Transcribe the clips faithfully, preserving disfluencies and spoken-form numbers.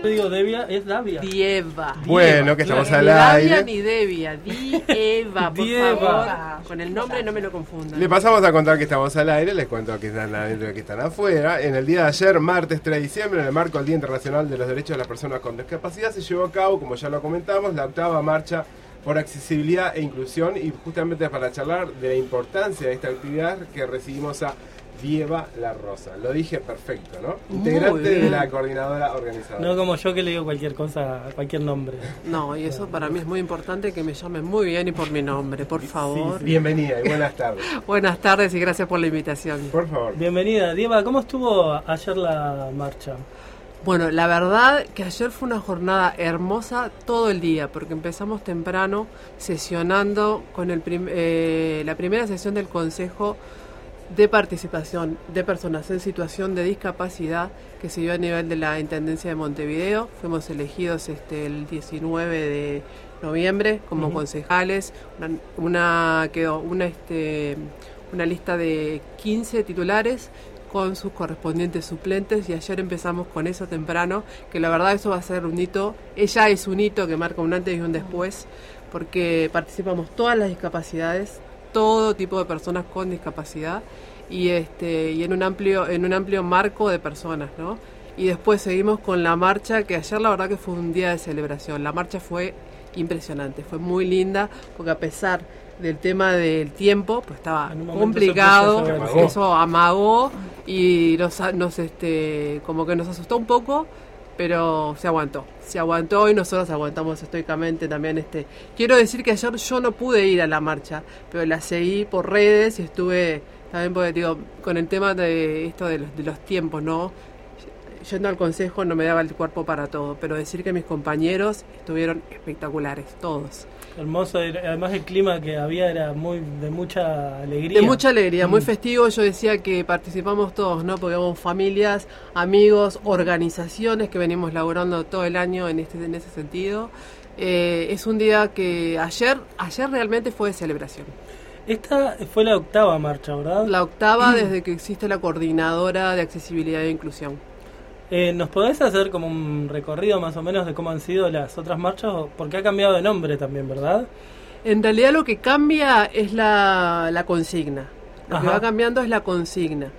Yo digo Devia, es Davia. Dieva. Bueno, que estamos Claro, al ni aire. Davia ni Devia, Dieva, por Dieva. favor. Con el nombre no me lo confundan. Le pasamos a contar que estamos al aire, les cuento que están adentro y que están afuera. En el día de ayer, martes tres de diciembre, en el marco del Día Internacional de los Derechos de las Personas con Discapacidad, se llevó a cabo, como ya lo comentamos, la octava marcha por accesibilidad e inclusión, y justamente para charlar de la importancia de esta actividad que recibimos a Dieva La Rosa. Lo dije perfecto, ¿no? Muy Integrante de bien. la coordinadora organizadora. No como yo que le digo cualquier cosa, cualquier nombre. No, y eso para mí es muy importante, que me llamen muy bien y por mi nombre, por favor. Sí, bienvenida y buenas tardes. Buenas tardes y gracias por la invitación. Por favor. Bienvenida, Dieva. ¿Cómo estuvo ayer la marcha? Bueno, la verdad que ayer fue una jornada hermosa todo el día, porque empezamos temprano sesionando con el prim- eh, la primera sesión del Consejo de Participación de Personas en Situación de Discapacidad, que se dio a nivel de la Intendencia de Montevideo. Fuimos elegidos este, el diecinueve de noviembre como Uh-huh. concejales. Una, una quedó una, este, una lista de quince titulares con sus correspondientes suplentes, y ayer empezamos con eso temprano, que la verdad eso va a ser un hito. Ella es un hito que marca un antes y un después, porque participamos todas las discapacidades, todo tipo de personas con discapacidad, y este y en un amplio en un amplio marco de personas, ¿no? Y después seguimos con la marcha, que ayer la verdad que fue un día de celebración. La marcha fue impresionante, fue muy linda, porque a pesar del tema del tiempo, pues estaba En un momento complicado, se puso llover. eso amagó y nos, nos este como que nos asustó un poco, pero se aguantó, se aguantó y nosotros aguantamos estoicamente también. Este quiero decir que ayer yo no pude ir a la marcha, pero la seguí por redes y estuve también, porque digo, con el tema de esto de los, de los tiempos, ¿no? Yendo al consejo no me daba el cuerpo para todo, pero decir que mis compañeros estuvieron espectaculares, todos. Hermoso, además el clima que había era muy de mucha alegría. De mucha alegría, muy Mm. festivo. Yo decía que participamos todos, ¿no? Porque somos familias, amigos, organizaciones que venimos laburando todo el año en este en ese sentido. Eh, es un día que ayer, ayer realmente fue de celebración. Esta fue la octava marcha, ¿verdad? La octava desde que existe la Coordinadora de Accesibilidad e Inclusión. Eh, ¿Nos podés hacer como un recorrido más o menos de cómo han sido las otras marchas? Porque ha cambiado de nombre también, ¿verdad? En realidad lo que cambia es la, la consigna. Lo Ajá. que va cambiando es la consigna.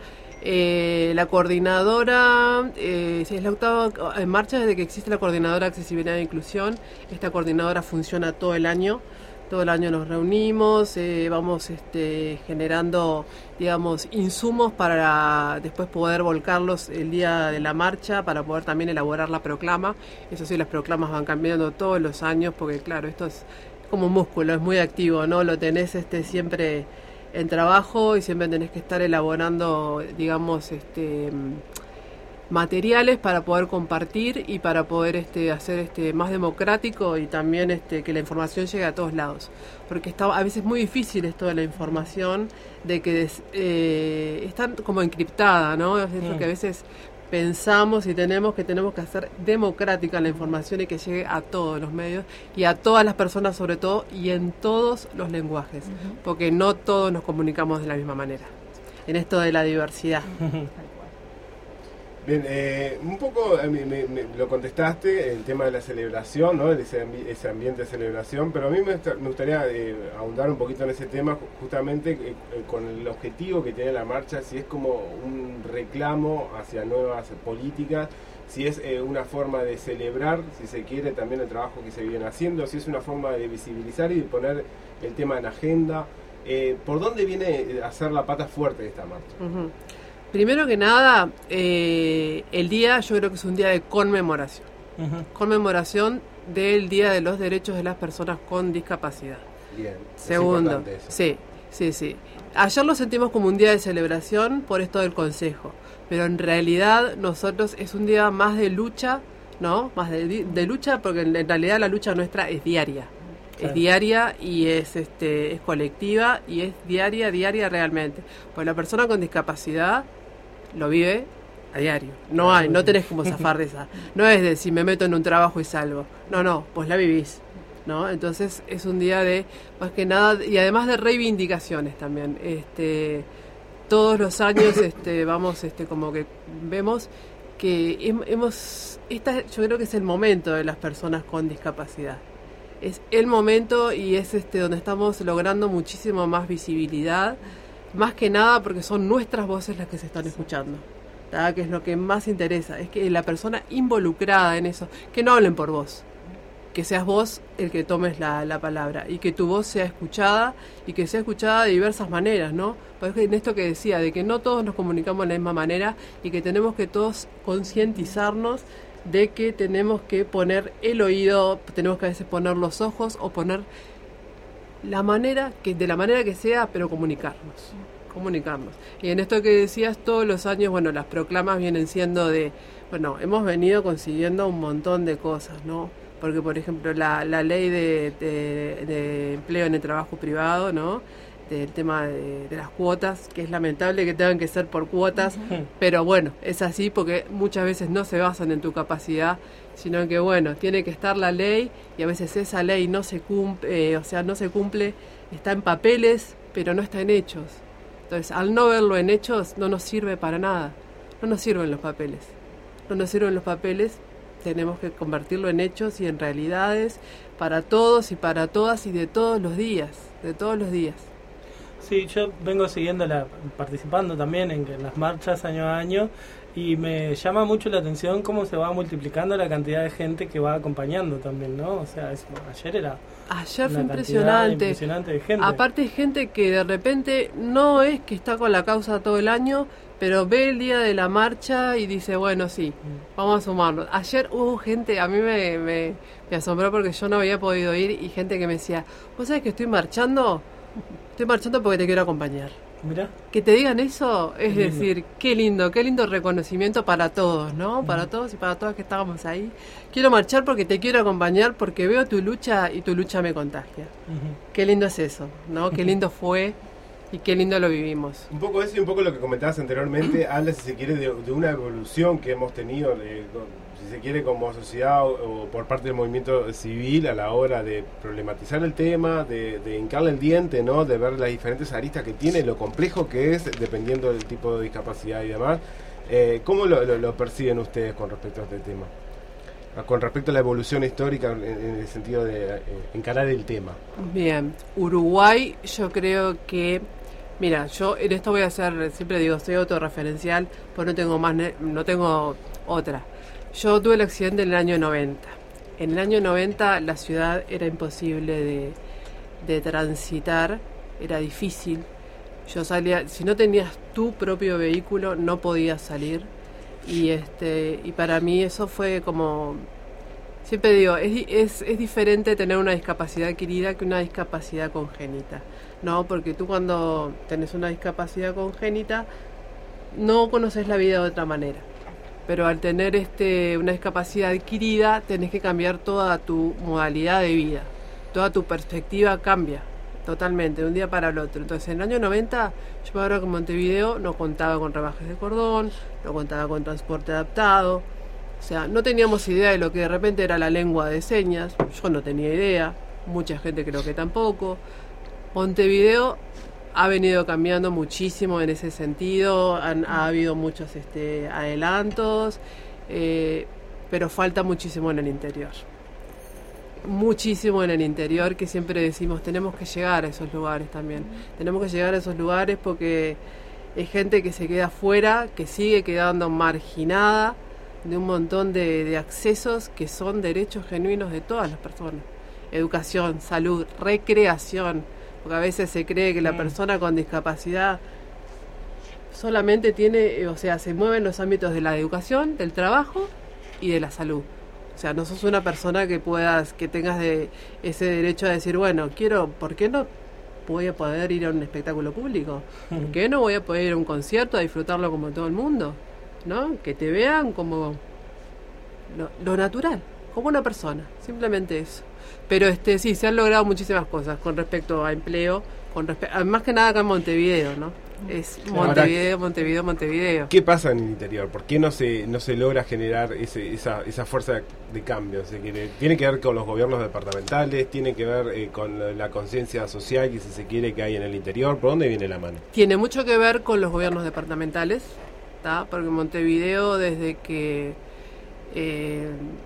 Eh, la coordinadora, eh, sí, es la octava en marcha desde que existe la Coordinadora de Accesibilidad e Inclusión. Esta coordinadora funciona todo el año. Todo el año nos reunimos, eh, vamos este, generando, digamos, insumos para después poder volcarlos el día de la marcha, para poder también elaborar la proclama. Eso sí, las proclamas van cambiando todos los años, porque claro, esto es como un músculo, es muy activo, ¿no? Lo tenés este, siempre en trabajo y siempre tenés que estar elaborando, digamos, este... materiales para poder compartir y para poder este, hacer este, más democrático, y también este, que la información llegue a todos lados, porque está a veces muy difícil esto de la información, de que des, eh, está como encriptada, ¿no? Es lo que a veces pensamos y tenemos que tenemos que hacer democrática la información y que llegue a todos los medios y a todas las personas, sobre todo, y en todos los lenguajes, uh-huh. porque no todos nos comunicamos de la misma manera en esto de la diversidad. Bien, eh, un poco eh, me, me, me lo contestaste, el tema de la celebración, ¿no? Ese, ambi- ese ambiente de celebración, pero a mí me, me gustaría eh, ahondar un poquito en ese tema, justamente eh, eh, con el objetivo que tiene la marcha, si es como un reclamo hacia nuevas políticas, si es eh, una forma de celebrar, si se quiere, también el trabajo que se viene haciendo, si es una forma de visibilizar y de poner el tema en agenda. Eh, ¿Por dónde viene a ser la pata fuerte de esta marcha? Uh-huh. Primero que nada, eh, el día yo creo que es un día de conmemoración. Uh-huh. Conmemoración del Día de los Derechos de las Personas con Discapacidad. Bien. Segundo, sí, sí, sí. Ayer lo sentimos como un día de celebración por esto del Consejo, pero en realidad nosotros es un día más de lucha, ¿no? Más de, de lucha, porque en realidad la lucha nuestra es diaria. Claro. Es diaria y es este es colectiva y es diaria, diaria realmente. Pues la persona con discapacidad lo vive a diario. No hay, no tenés como zafar de esa. No es de si me meto en un trabajo y salgo. No, no, pues la vivís, ¿no? Entonces es un día de, más que nada, y además de reivindicaciones también. Este, todos los años este, vamos, este, como que vemos que hemos, esta, yo creo que es el momento de las personas con discapacidad. Es el momento y es este donde estamos logrando muchísimo más visibilidad, más que nada porque son nuestras voces las que se están escuchando, ¿tá? Que es lo que más interesa, es que la persona involucrada en eso, que no hablen por vos, que seas vos el que tomes la, la palabra y que tu voz sea escuchada y que sea escuchada de diversas maneras, ¿no? Porque en esto que decía, de que no todos nos comunicamos de la misma manera y que tenemos que todos concientizarnos de que tenemos que poner el oído, tenemos que a veces poner los ojos o poner la manera, que de la manera que sea, pero comunicarnos, comunicarnos. Y en esto que decías, todos los años, bueno, las proclamas vienen siendo de, bueno, hemos venido consiguiendo un montón de cosas, ¿no? Porque, por ejemplo, la, la ley de, de, de empleo en el trabajo privado, ¿no? Del tema de, de las cuotas, que es lamentable que tengan que ser por cuotas, uh-huh. Pero bueno, es así porque muchas veces no se basan en tu capacidad, sino que, bueno, tiene que estar la ley y a veces esa ley no se cumple, eh, o sea, no se cumple, está en papeles, pero no está en hechos. Entonces, al no verlo en hechos, no nos sirve para nada, no nos sirven los papeles, no nos sirven los papeles. Tenemos que convertirlo en hechos y en realidades para todos y para todas y de todos los días, de todos los días. Sí, yo vengo siguiéndola, participando también en, en las marchas año a año y me llama mucho la atención cómo se va multiplicando la cantidad de gente que va acompañando también, ¿no? O sea, es, ayer era... Ayer fue impresionante. impresionante de gente. Aparte gente que de repente no es que está con la causa todo el año, pero ve el día de la marcha y dice, bueno, sí, vamos a sumarnos. Ayer hubo gente, a mí me, me, me asombró porque yo no había podido ir y gente que me decía, ¿vos sabés que estoy marchando? Estoy marchando porque te quiero acompañar. Mirá. Que te digan eso, es Qué decir, lindo. qué lindo, qué lindo reconocimiento para todos, ¿no? Uh-huh. Para todos y para todas que estábamos ahí. Quiero marchar porque te quiero acompañar, porque veo tu lucha y tu lucha me contagia. Uh-huh. Qué lindo es eso, ¿no? Qué lindo fue y qué lindo lo vivimos. Un poco eso y un poco lo que comentabas anteriormente, habla, si se quiere, de, de una evolución que hemos tenido, de, si se quiere, como sociedad o, o por parte del movimiento civil a la hora de problematizar el tema, de, de hincarle el diente, ¿no? De ver las diferentes aristas que tiene, lo complejo que es, dependiendo del tipo de discapacidad y demás. Eh, ¿Cómo lo, lo, lo perciben ustedes con respecto a este tema? Con respecto a la evolución histórica en, en el sentido de eh, encarar el tema. Bien, Uruguay yo creo que... Mira, yo en esto voy a hacer, siempre digo, soy autorreferencial, pues no tengo más, no tengo otra. Yo tuve el accidente en el año noventa. En el año noventa la ciudad era imposible de, de transitar, era difícil. Yo salía, si no tenías tu propio vehículo, no podías salir. Y este y para mí eso fue como... Siempre digo, es, es, es diferente tener una discapacidad adquirida que una discapacidad congénita, ¿no? Porque tú cuando tenés una discapacidad congénita no conoces la vida de otra manera. Pero al tener este una discapacidad adquirida tenés que cambiar toda tu modalidad de vida. Toda tu perspectiva cambia totalmente, de un día para el otro. Entonces en el año noventa, yo me acuerdo que en Montevideo no contaba con rebajes de cordón, no contaba con transporte adaptado. O sea, no teníamos idea de lo que de repente era la lengua de señas. Yo no tenía idea, mucha gente creo que tampoco. Montevideo ha venido cambiando muchísimo en ese sentido, han, ha habido muchos este, adelantos, eh, pero falta muchísimo en el interior. Muchísimo en el interior, que siempre decimos, tenemos que llegar a esos lugares también. Tenemos que llegar a esos lugares porque es gente que se queda afuera, que sigue quedando marginada de un montón de, de accesos que son derechos genuinos de todas las personas. Educación, salud, recreación, porque a veces se cree que la persona con discapacidad solamente tiene, o sea, se mueve en los ámbitos de la educación, del trabajo y de la salud. O sea, no sos una persona que puedas, que tengas de ese derecho a decir, bueno, quiero, ¿por qué no voy a poder ir a un espectáculo público? ¿Por qué no voy a poder ir a un concierto a disfrutarlo como todo el mundo? ¿No? Que te vean como lo, lo natural, como una persona, simplemente eso. Pero este sí, se han logrado muchísimas cosas con respecto a empleo, con respe- más que nada acá en Montevideo, ¿no? Es Montevideo, Montevideo, Montevideo. ¿Qué pasa en el interior? ¿Por qué no se no se logra generar ese, esa esa fuerza de cambio? ¿Se quiere? ¿Tiene que ver con los gobiernos departamentales? ¿Tiene que ver eh, con la, la conciencia social que si se quiere que hay en el interior? ¿Por dónde viene la mano? Tiene mucho que ver con los gobiernos departamentales, ¿tá? Porque Montevideo, desde que... Eh,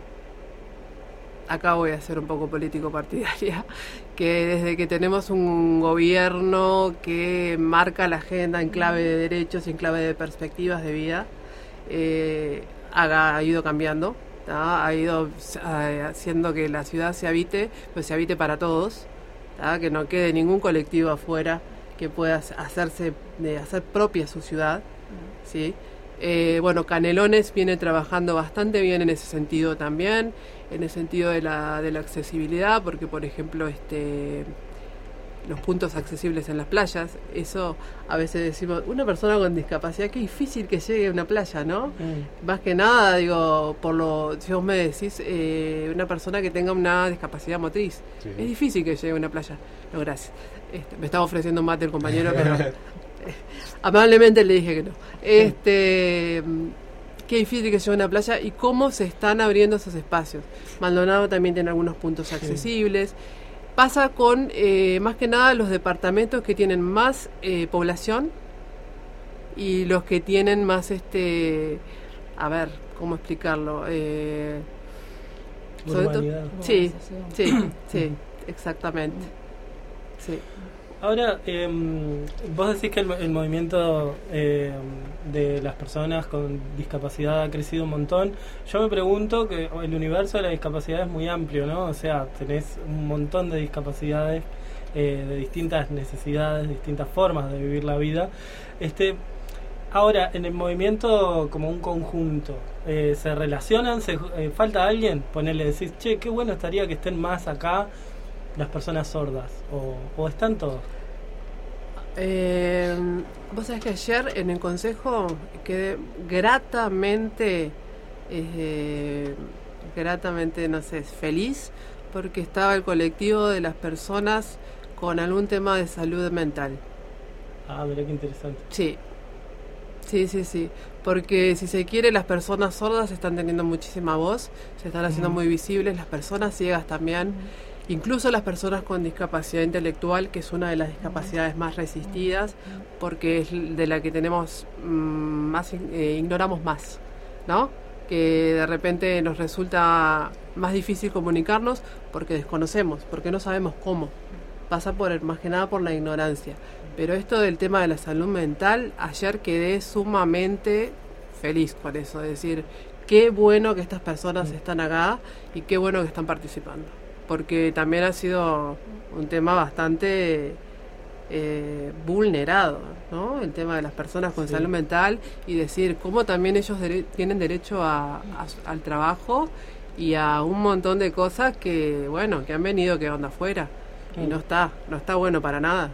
acá voy a ser un poco político partidaria, que desde que tenemos un gobierno que marca la agenda en clave de derechos y en clave de perspectivas de vida, eh, ha, ha ido cambiando, ¿tá? Ha ido uh, haciendo que la ciudad se habite, pues se habite para todos, ¿tá? Que no quede ningún colectivo afuera que pueda hacerse de hacer propia su ciudad, ¿sí? Eh, bueno, Canelones viene trabajando bastante bien en ese sentido también, en el sentido de la, de la accesibilidad, porque por ejemplo este los puntos accesibles en las playas, eso a veces decimos, una persona con discapacidad, qué difícil que llegue a una playa, ¿no? Mm. Más que nada, digo, por lo si vos me decís, eh, una persona que tenga una discapacidad motriz, sí. Es difícil que llegue a una playa. No, gracias. Este, me estaba ofreciendo un mate el compañero, pero amablemente le dije que no. Este, qué difícil que llegue a una playa y cómo se están abriendo esos espacios. Maldonado también tiene algunos puntos accesibles. Sí. Pasa con, eh, más que nada, los departamentos que tienen más eh, población y los que tienen más, este, a ver, ¿cómo explicarlo? Eh, sobre todo, sí, sí, sí, exactamente. Sí. Ahora, eh, vos decís que el, el movimiento eh, de las personas con discapacidad ha crecido un montón. Yo me pregunto que el universo de la discapacidad es muy amplio, ¿no? O sea, tenés un montón de discapacidades, eh, de distintas necesidades, distintas formas de vivir la vida. Este, ahora, en el movimiento como un conjunto, eh, ¿se relacionan? Se, eh, ¿Falta alguien? Ponerle, decís, che, qué bueno estaría que estén más acá las personas sordas, o, o están todos. Eh, vos sabés que ayer en el consejo quedé gratamente eh, gratamente, no sé, feliz porque estaba el colectivo de las personas con algún tema de salud mental. Ah, mirá qué interesante. Sí, sí, sí, sí, porque si se quiere, las personas sordas están teniendo muchísima voz, se están haciendo uh-huh. muy visibles, las personas ciegas también. Uh-huh. Incluso las personas con discapacidad intelectual, que es una de las discapacidades más resistidas, porque es de la que tenemos mmm, más eh, ignoramos más, ¿no? Que de repente nos resulta más difícil comunicarnos porque desconocemos, porque no sabemos cómo. Pasa por más que nada por la ignorancia. Pero esto del tema de la salud mental, ayer quedé sumamente feliz con eso, es decir, qué bueno que estas personas están acá y qué bueno que están participando. Porque también ha sido un tema bastante eh, vulnerado, ¿no? El tema de las personas con sí. salud mental y decir cómo también ellos dere- tienen derecho a, a, al trabajo y a un montón de cosas que, bueno, que han venido quedando afuera y mm. no está, no está bueno para nada.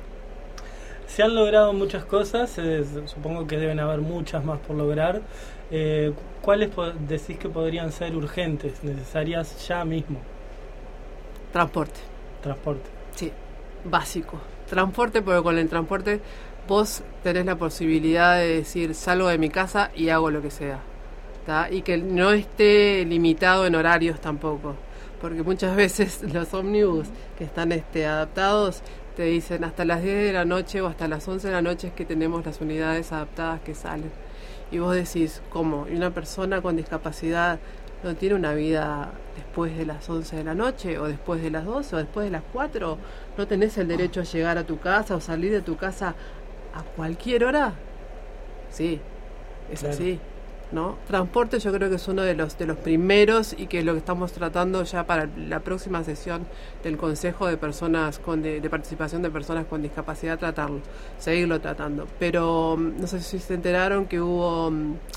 Se han logrado muchas cosas, eh, supongo que deben haber muchas más por lograr. Eh, ¿Cuáles po- decís que podrían ser urgentes, necesarias ya mismo? Transporte. Transporte. Sí, básico. Transporte, porque con el transporte vos tenés la posibilidad de decir, salgo de mi casa y hago lo que sea, ¿tá? Y que no esté limitado en horarios tampoco. Porque muchas veces los ómnibus que están este, adaptados te dicen hasta las diez de la noche o hasta las once de la noche es que tenemos las unidades adaptadas que salen. Y vos decís, ¿cómo? Y una persona con discapacidad no tiene una vida después de las once de la noche o después de las doce o después de las cuatro, no tenés el derecho a llegar a tu casa o salir de tu casa a cualquier hora. Sí, es claro. Así, ¿no? Transporte yo creo que es uno de los de los primeros y que es lo que estamos tratando ya para la próxima sesión del Consejo de Personas con de, de Participación de Personas con Discapacidad, tratarlo, seguirlo tratando. Pero no sé si se enteraron que hubo...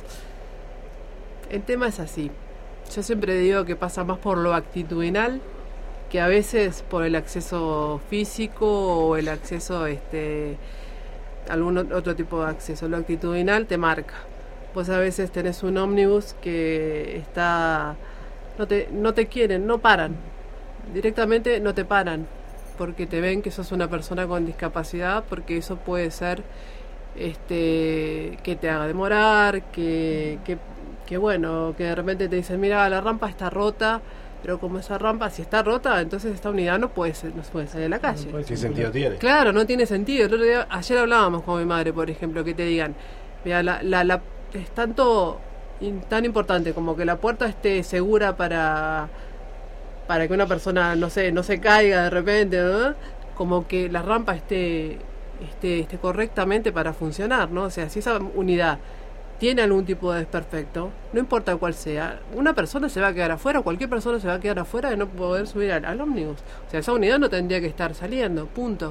El tema es así. Yo siempre digo que pasa más por lo actitudinal que a veces por el acceso físico o el acceso, este, algún otro tipo de acceso. Lo actitudinal te marca. Vos a veces tenés un ómnibus que está, no te, no te quieren, no paran, directamente no te paran, porque te ven que sos una persona con discapacidad, porque eso puede ser, este, que te haga demorar, que, que que bueno, que de repente te dicen, mira, la rampa está rota, pero como esa rampa, si está rota, entonces esta unidad no puede ser, no puede salir a la calle. No ¿Qué sentido tiene? Claro, no tiene sentido. El otro día, ayer hablábamos con mi madre, por ejemplo, que te digan, mira, la, la, la, es tanto in, tan importante como que la puerta esté segura para para que una persona, no sé, no se caiga de repente, ¿no? Como que la rampa esté, esté, esté correctamente para funcionar, ¿no? O sea, si esa unidad tiene algún tipo de desperfecto, no importa cuál sea, una persona se va a quedar afuera, cualquier persona se va a quedar afuera de no poder subir al, al ómnibus. O sea, esa unidad no tendría que estar saliendo, punto.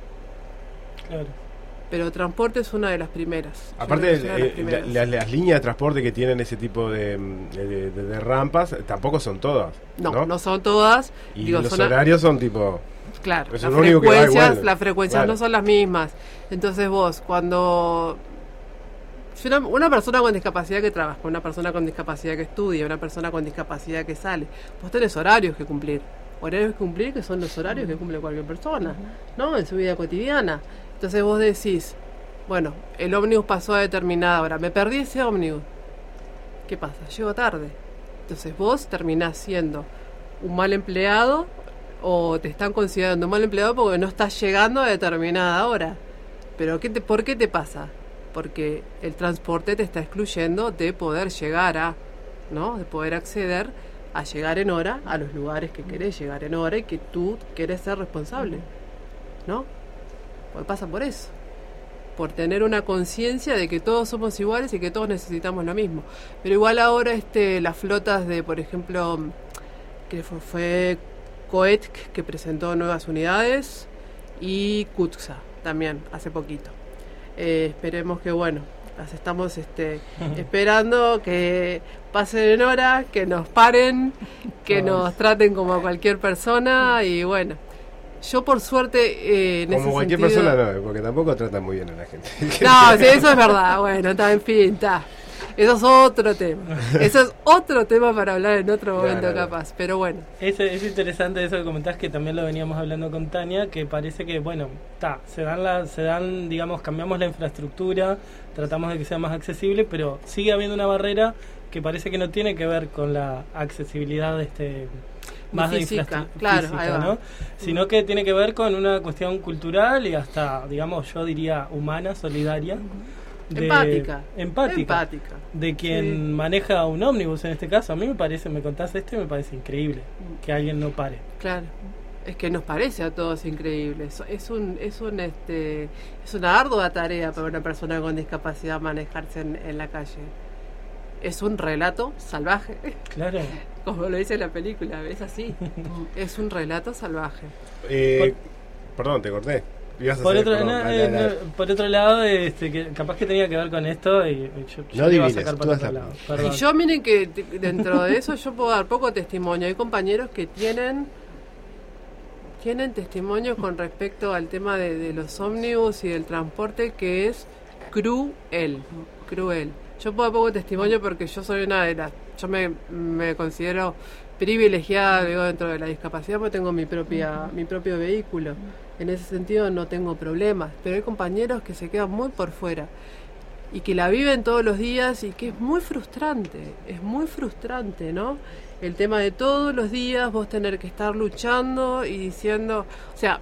Claro. Pero transporte es una de las primeras. Aparte, de las eh, primeras. la, las, las líneas de transporte que tienen ese tipo de, de, de, de rampas tampoco son todas. No, no, no son todas. Y Digo, los son horarios son tipo... Claro, es las lo único que va frecuencias, igual. las frecuencias Claro. no son las mismas. Entonces vos, cuando... si Una, una persona con discapacidad que trabaja, una persona con discapacidad que estudia, una persona con discapacidad que sale, vos tenés horarios que cumplir. Horarios que cumplir que son los horarios que cumple cualquier persona, ¿no? En su vida cotidiana. Entonces vos decís, bueno, el ómnibus pasó a determinada hora, me perdí ese ómnibus. ¿Qué pasa? Llego tarde. Entonces vos terminás siendo un mal empleado o te están considerando un mal empleado porque no estás llegando a determinada hora. ¿Pero qué te, por qué te pasa? Porque el transporte te está excluyendo de poder llegar a, ¿no? De poder acceder a llegar en hora a los lugares que querés llegar en hora y que tú querés ser responsable, ¿no? Pues pasa por eso, por tener una conciencia de que todos somos iguales y que todos necesitamos lo mismo. Pero igual ahora este las flotas de, por ejemplo, que fue, fue Coetc que presentó nuevas unidades y Cutxa también hace poquito. Eh, esperemos que, bueno, las estamos este, esperando que pasen en hora, que nos paren, que nos traten como a cualquier persona y bueno, yo por suerte eh, en Como ese cualquier sentido, persona no, porque tampoco tratan muy bien a la gente. no, sí, eso es verdad, bueno, está, en fin, está. Eso es otro tema. Eso es otro tema para hablar en otro momento, no, no, no. capaz. Pero bueno. Es, es interesante eso que comentás, que también lo veníamos hablando con Tania, que parece que, bueno, ta, se dan, la, se dan, digamos, cambiamos la infraestructura, tratamos de que sea más accesible, pero sigue habiendo una barrera que parece que no tiene que ver con la accesibilidad de este más Ni de física, infraestructura, claro, física, ahí va. ¿no? Sino que tiene que ver con una cuestión cultural y hasta, digamos, yo diría humana, solidaria. De, Empática. empática. Empática. De quien Sí. maneja un ómnibus en este caso. A mí me parece, me contás esto y me parece increíble que alguien no pare. Claro. Es que nos parece a todos increíble. Es, es un, es un, este, es una ardua tarea para una persona con discapacidad manejarse en, en la calle. Es un relato salvaje, Claro. como lo dice la película. Es así. Es un relato salvaje. Eh, perdón, te corté. Ibas a Por hacer- otro, perdón, no, dale, eh, dale. no, por otro lado, este, que capaz que tenía que ver con esto y, y yo, yo No le iba a adivines, sacar tú por vas otro a- lado. Y Perdón. yo miren que t- dentro de eso yo puedo dar poco testimonio. Hay compañeros que tienen tienen testimonio con respecto al tema de, de los ómnibus y del transporte que es cruel, cruel. Yo puedo dar poco testimonio porque yo soy una de las, yo me, me considero privilegiada, digo, dentro de la discapacidad porque tengo mi propia mi propio vehículo. En ese sentido no tengo problemas, pero hay compañeros que se quedan muy por fuera y que la viven todos los días y que es muy frustrante, es muy frustrante, ¿no? El tema de todos los días vos tener que estar luchando y diciendo, o sea,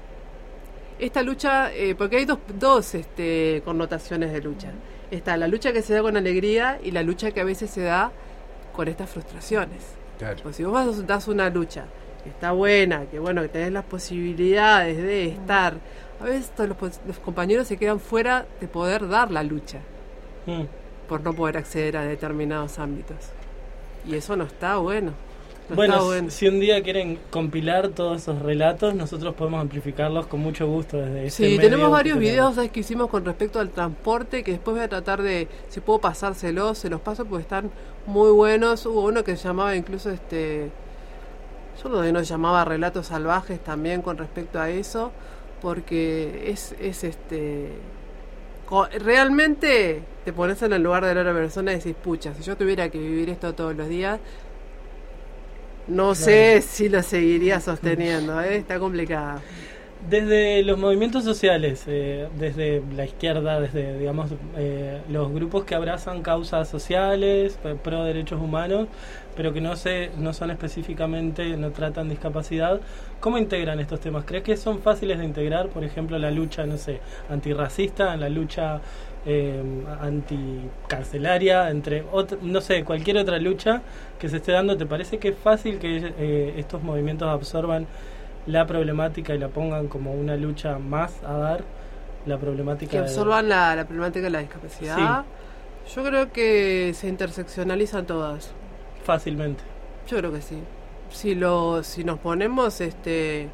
esta lucha, eh, porque hay dos, dos este, connotaciones de lucha. Está la lucha que se da con alegría y la lucha que a veces se da con estas frustraciones. Claro. Pues si vos vas- das una lucha que está buena, que bueno, que tenés las posibilidades de estar, a veces todos los, pos- los compañeros se quedan fuera de poder dar la lucha Mm. por no poder acceder a determinados ámbitos. Y eso no está bueno. No Bueno, está si- bueno. si un día quieren compilar todos esos relatos, nosotros podemos amplificarlos con mucho gusto desde este Sí, medio tenemos que varios tenemos. videos, ¿sabes?, que hicimos con respecto al transporte, que después voy a tratar de, si puedo pasárselos, se los paso porque están muy buenos. Hubo uno que se llamaba incluso, este, yo lo de no llamaba Relatos Salvajes también con respecto a eso, porque es, es este, co- realmente te pones en el lugar de la otra persona y decís, pucha, si yo tuviera que vivir esto todos los días, no sé si lo seguiría sosteniendo, ¿eh? Está complicado. Desde los movimientos sociales, eh, desde la izquierda, desde digamos eh, los grupos que abrazan causas sociales, pro derechos humanos, pero que no se, no son específicamente, no tratan discapacidad, ¿cómo integran estos temas? ¿Crees que son fáciles de integrar? Por ejemplo, la lucha, no sé, antirracista, la lucha eh, anticarcelaria, entre otro, no sé, cualquier otra lucha que se esté dando. ¿Te parece que es fácil que eh, estos movimientos absorban la problemática y la pongan como una lucha más a dar, la problemática que absorban de... la, la problemática de la discapacidad? Sí. Yo creo que se interseccionalizan todas fácilmente. Yo creo que sí. Si lo si nos ponemos este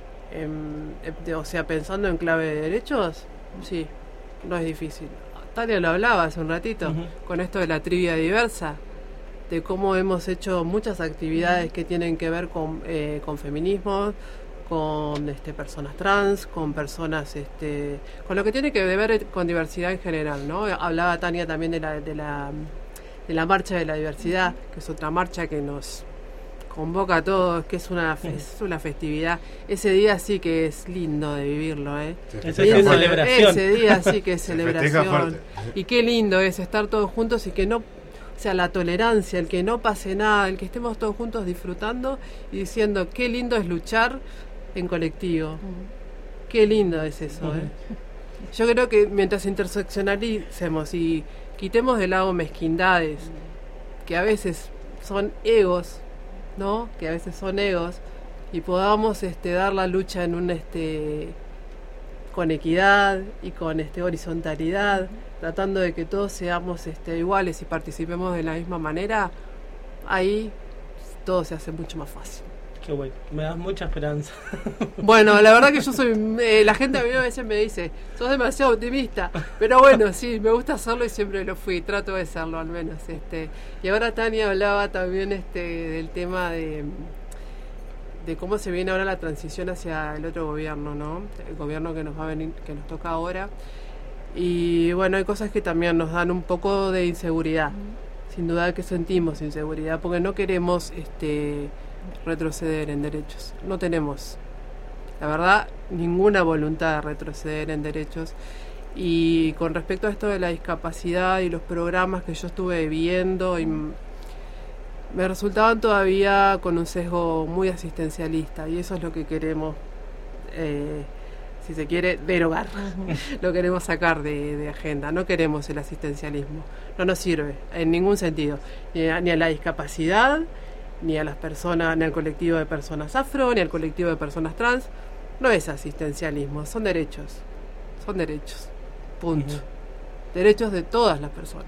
en, en, o sea, pensando en clave de derechos, sí, no es difícil. Tania lo hablaba hace un ratito, uh-huh. con esto de la trivia diversa, de cómo hemos hecho muchas actividades uh-huh. que tienen que ver con, eh, con feminismo, con este, personas trans, con personas, este, con lo que tiene que ver con diversidad en general, ¿no? Hablaba Tania también de la, de la, de la marcha de la diversidad, que es otra marcha que nos convoca a todos, que es una es una festividad. Ese día sí que es lindo de vivirlo, ¿eh? Ese día es celebración. Ese día sí que es celebración. Y qué lindo es estar todos juntos y que no, o sea, la tolerancia, el que no pase nada, el que estemos todos juntos disfrutando y diciendo qué lindo es luchar en colectivo. Qué lindo es eso, ¿eh? Yo creo que mientras interseccionalicemos y quitemos de lado mezquindades, que a veces son egos, ¿no? Que a veces son egos, y podamos este dar la lucha en un este con equidad y con este horizontalidad, tratando de que todos seamos este iguales y participemos de la misma manera, ahí todo se hace mucho más fácil. Qué bueno, me das mucha esperanza. Bueno, la verdad que yo soy, eh, la gente a mí a veces me dice, sos demasiado optimista, pero bueno, sí, me gusta hacerlo y siempre lo fui, trato de serlo al menos. este Y ahora Tania hablaba también este del tema de, de cómo se viene ahora la transición hacia el otro gobierno, ¿no? El gobierno que nos va a venir, que nos toca ahora. Y bueno, hay cosas que también nos dan un poco de inseguridad, sin duda que sentimos inseguridad, porque no queremos este retroceder en derechos. No tenemos, la verdad, ninguna voluntad de retroceder en derechos. Y con respecto a esto de la discapacidad y los programas que yo estuve viendo, y me resultaban todavía con un sesgo muy asistencialista, y eso es lo que queremos, eh, si se quiere, derogar. Uh-huh. Lo queremos sacar de, de agenda. No queremos el asistencialismo. No nos sirve en ningún sentido, ni a, ni a la discapacidad, ni a las personas, ni al colectivo de personas afro, ni al colectivo de personas trans. No es asistencialismo, son derechos. Son derechos. Punto. Uh-huh. Derechos de todas las personas.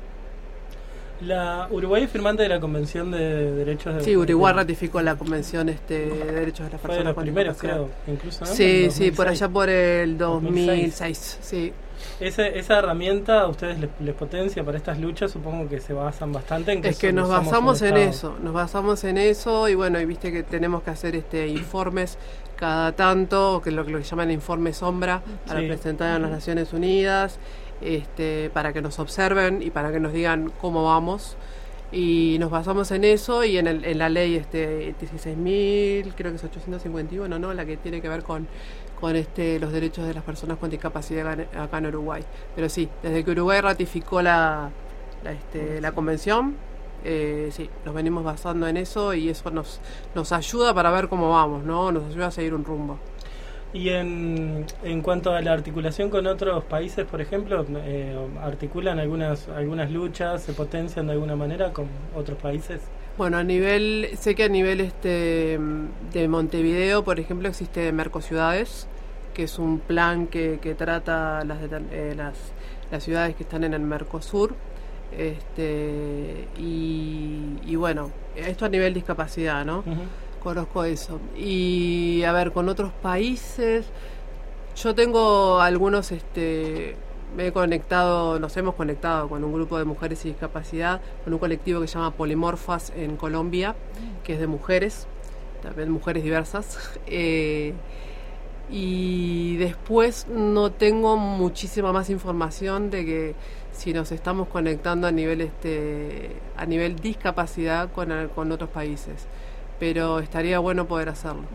La Uruguay es firmante de la Convención de Derechos de... Sí, Uruguay ratificó la Convención este, de Derechos de las Fue Personas. de los primeros, creo, incluso, ¿no? Sí, sí, por allá por el dos mil seis, sí. Ese, esa herramienta a ustedes les, les potencia para estas luchas, supongo que se basan bastante en que... Es que nos basamos en eso, nos basamos en eso y bueno, y viste que tenemos que hacer este informes cada tanto, que es lo que, lo que llaman informe sombra, para sí. presentar a las Naciones Unidas, este, para que nos observen y para que nos digan cómo vamos. Y nos basamos en eso y en, el, en la ley este dieciséis mil, creo que es ochocientos cincuenta y uno, ¿no? La que tiene que ver con con este los derechos de las personas con discapacidad acá, acá en Uruguay. Pero sí, desde que Uruguay ratificó la la, este, la convención, eh, sí, nos venimos basando en eso y eso nos nos ayuda para ver cómo vamos, ¿no? Nos ayuda a seguir un rumbo. Y en, en cuanto a la articulación con otros países, por ejemplo, eh, ¿articulan algunas algunas luchas, se potencian de alguna manera con otros países? Bueno, a nivel, sé que a nivel este de Montevideo, por ejemplo, existe Mercociudades, que es un plan que, que trata las, eh, las las ciudades que están en el Mercosur, este y, y bueno, esto a nivel discapacidad, ¿no? Uh-huh. Conozco eso. Y a ver, con otros países, yo tengo algunos, este, me he conectado, nos hemos conectado con un grupo de mujeres y discapacidad, con un colectivo que se llama Polimorfas en Colombia, que es de mujeres, también mujeres diversas. Eh, y después no tengo muchísima más información de que si nos estamos conectando a nivel, este, a nivel discapacidad con, con otros países. Pero estaría bueno poder hacerlo.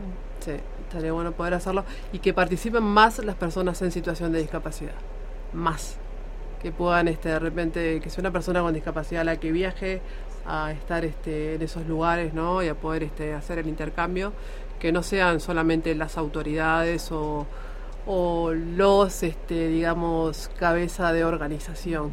Sí, estaría bueno poder hacerlo y que participen más las personas en situación de discapacidad. Más. Que puedan, este, de repente, que sea una persona con discapacidad la que viaje a estar este, en esos lugares, ¿no? Y a poder este, hacer el intercambio, que no sean solamente las autoridades o, o los, este, digamos, cabeza de organización.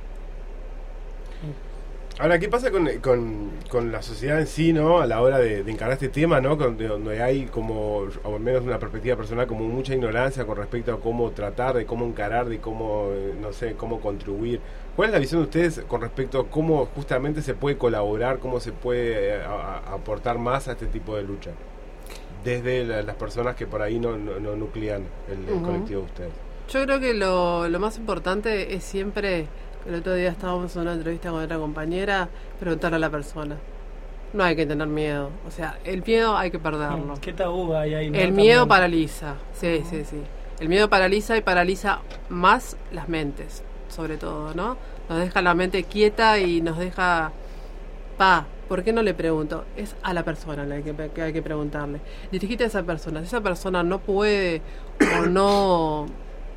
Ahora, ¿qué pasa con, con, con la sociedad en sí, ¿no? A la hora de, de encarar este tema, ¿no? Donde, donde hay como, o al menos una perspectiva personal, como mucha ignorancia con respecto a cómo tratar, de cómo encarar, de cómo, no sé, cómo contribuir. ¿Cuál es la visión de ustedes con respecto a cómo justamente se puede colaborar, cómo se puede a, a, aportar más a este tipo de lucha? Desde la, las personas que por ahí no, no, no nuclean el, el uh-huh. colectivo de ustedes. Yo creo que lo, lo más importante es siempre... El otro día estábamos en una entrevista con otra compañera, preguntarle a la persona. No hay que tener miedo. O sea, el miedo hay que perderlo. ¿Qué tabú hay ahí? ¿No? El miedo paraliza. Sí, uh-huh. sí, sí. El miedo paraliza y paraliza más las mentes, sobre todo, ¿no? Nos deja la mente quieta y nos deja... Pa, ¿por qué no le pregunto? Es a la persona a la que, que hay que preguntarle. Dirigite a esa persona. Si esa persona no puede o no...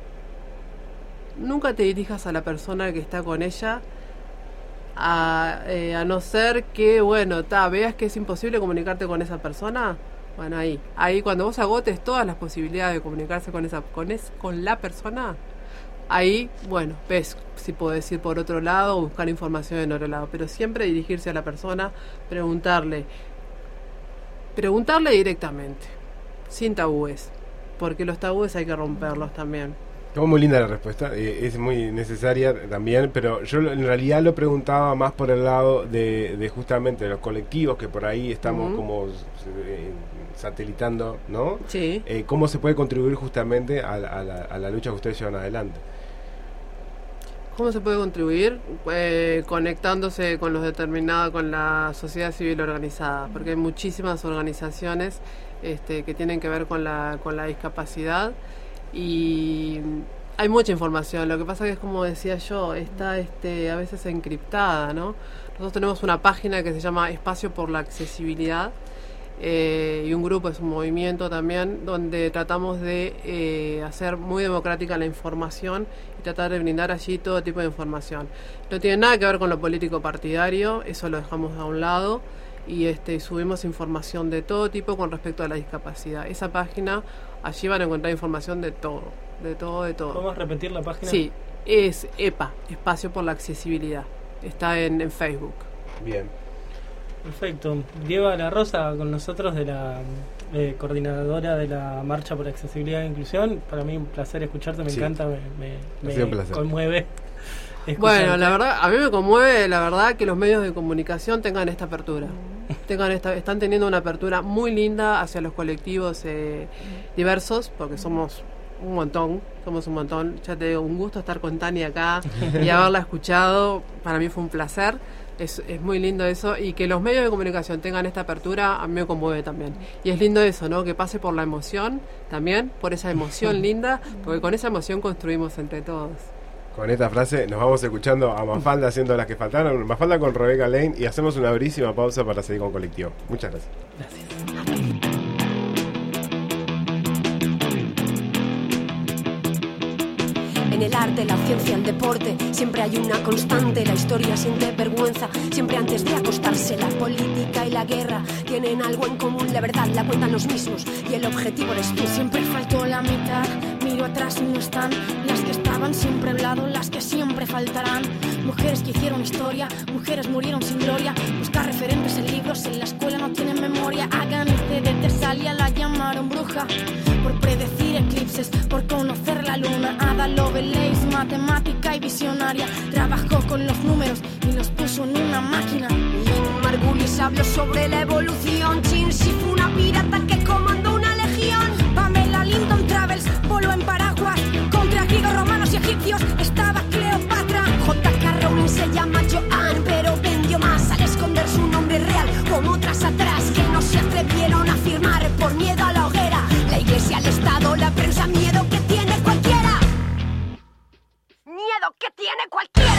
Nunca te dirijas a la persona que está con ella, a, eh, a no ser que, bueno, ta, veas que es imposible comunicarte con esa persona. Bueno, ahí, ahí cuando vos agotes todas las posibilidades de comunicarse con esa, con es, con la persona, ahí, bueno, ves si podés ir por otro lado o buscar información en otro lado, pero siempre dirigirse a la persona, preguntarle, preguntarle directamente, sin tabúes, porque los tabúes hay que romperlos también. Estuvo muy linda la respuesta, eh, es muy necesaria también, pero yo en realidad lo preguntaba más por el lado de, de justamente los colectivos que por ahí estamos uh-huh. como eh, satelitando, ¿no? Sí. Eh, ¿Cómo se puede contribuir justamente a, a, la, a la lucha que ustedes llevan adelante? ¿Cómo se puede contribuir? Eh, conectándose con los determinados, con la sociedad civil organizada, porque hay muchísimas organizaciones este, que tienen que ver con la, con la discapacidad. Y hay mucha información, lo que pasa que es como decía yo, está este a veces encriptada, ¿no? Nosotros tenemos una página que se llama Espacio por la Accesibilidad eh, y un grupo, es un movimiento también, donde tratamos de eh, hacer muy democrática la información y tratar de brindar allí todo tipo de información. No tiene nada que ver con lo político partidario, eso lo dejamos a un lado. Y este subimos información de todo tipo con respecto a la discapacidad. Esa página, allí van a encontrar información de todo, de todo, de todo. ¿Podemos repetir la página? Sí, es E P A, Espacio por la Accesibilidad. Está en, en Facebook. Bien. Perfecto. Diego La Rosa con nosotros, de la eh, coordinadora de la Marcha por la Accesibilidad e Inclusión. Para mí un placer escucharte, me sí. encanta, me, me, me conmueve. Escucharte. Bueno, la verdad, a mí me conmueve, la verdad, que los medios de comunicación tengan esta apertura. Tengan esta, están teniendo una apertura muy linda hacia los colectivos eh, diversos, porque somos un montón, somos un montón. Ya te digo, un gusto estar con Tania acá y haberla escuchado. Para mí fue un placer. Es, es muy lindo eso, y que los medios de comunicación tengan esta apertura a mí me conmueve también. Y es lindo eso, ¿no? Que pase por la emoción también, por esa emoción linda, porque con esa emoción construimos entre todos. Con esta frase nos vamos escuchando a Mafalda haciendo las que faltaron, Mafalda con Rebeca Lane, y hacemos una brevísima pausa para seguir con Colectivo. Muchas gracias. Gracias. En el arte, la ciencia, el deporte, siempre hay una constante. La historia siente vergüenza, siempre antes de acostarse. La política y la guerra tienen algo en común. La verdad la cuentan los mismos y el objetivo eres tú. Siempre faltó la mitad, miro atrás y no están las que estaban siempre a un lado, las que siempre faltarán. Mujeres que hicieron historia, mujeres murieron sin gloria. Buscar referentes en libros, en la escuela no tienen memoria. Hagan este de Tesalia, la llamaron bruja por predecir eclipses, por conocer la luna. Ada Lovelace, matemática y visionaria, trabajó con los números y los puso en una máquina. Lynn Margulis habló sobre la evolución. Chinsi fue una pirata que comandó una legión. Pamela Linton Travels voló en paraguas contra griegos, romanos y egipcios. Estaba Cleopatra. J K Rowling se llama Joanne, pero vendió más al esconder su nombre real, como otras atrás que no se atrevieron a firmar por miedo a la hoguera. La iglesia, el Estado, la prensa, miedo que tiene cualquiera. Miedo que tiene cualquiera.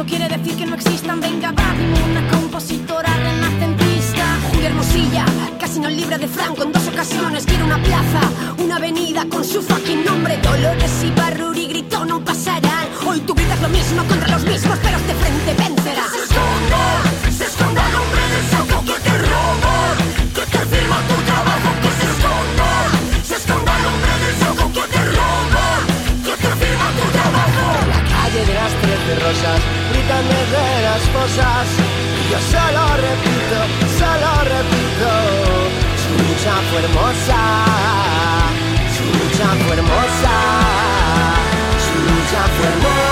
no quiere decir que no existan. Venga, va, dime una compositora renacentista. Julia Hermosilla, casi no libre de Franco en dos ocasiones. Quiere una plaza, una avenida con su fucking nombre. Dolores y Barruri gritó, no pasarán. Hoy tú gritas lo mismo contra los mismos, pero este frente vencerá. Se esconda, se esconda el hombre del saco que te roba, que te firma tu trabajo. Que se esconda, se esconda el hombre del saco que te roba, que te firma tu trabajo. La calle de las trece rosas gritan desde las fosas. Y yo solo repito, solo repito. Su lucha fue hermosa, su lucha fue hermosa, su lucha fue hermosa.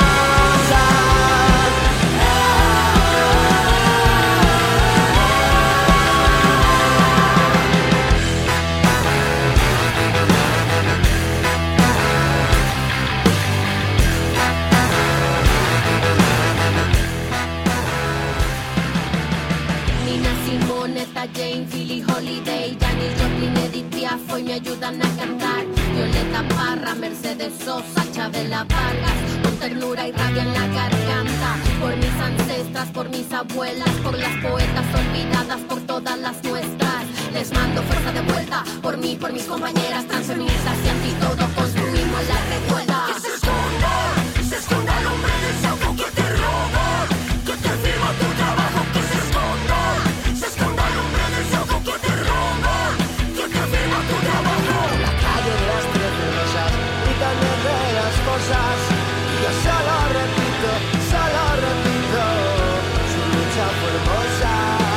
Jane, Billie Holiday, Janis Joplin, Edith Piaf hoy me ayudan a cantar. Violeta Parra, Mercedes Sosa, Chabela Vargas, con ternura y rabia en la garganta. Por mis ancestras, por mis abuelas, por las poetas olvidadas, por todas las nuestras. Les mando fuerza de vuelta, por mí, por mis compañeras transfeministas y anti todo construimos la revuelta. Que se esconda, se esconda el hombre del saco que te roba, que te firma tu trabajo. Que se esconda, se esconda el hombre del saco que te roba, que te firma tu trabajo. La calle de las trece rosas gritan desde las fosas. Y yo solo repito, solo repito. Su lucha fue hermosa.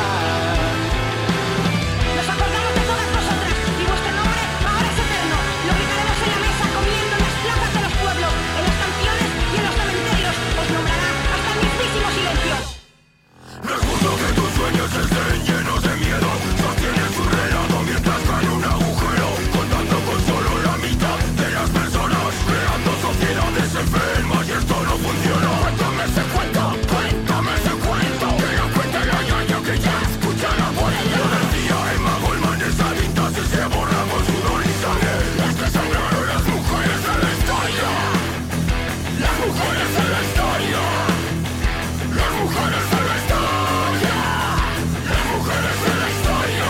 Nos acordamos de todas vosotras y vuestro nombre ahora es eterno. Lo gritaremos en la mesa, comiendo en las plazas de los pueblos, en las canciones y en los cementerios. Os nombrará hasta el mismísimo silencio. No es justo que tus sueños estén llenos de miedo. Sostienen su relato mientras cae un agujero, contando con solo la mitad de las personas, creando sociedades enfermas y esto no funciona. Cuéntame ese cuento, cuéntame ese cuento, que lo cuente la ñaña que ya escucha la vuelta. Lo decía Emma Goldman, esa tinta si se borra con sudor y sangre. Las que sangraron las mujeres de la historia, las mujeres de la historia, las mujeres de la historia, las mujeres de la historia.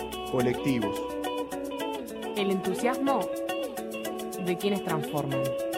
Colectivos. El entusiasmo de quienes transforman.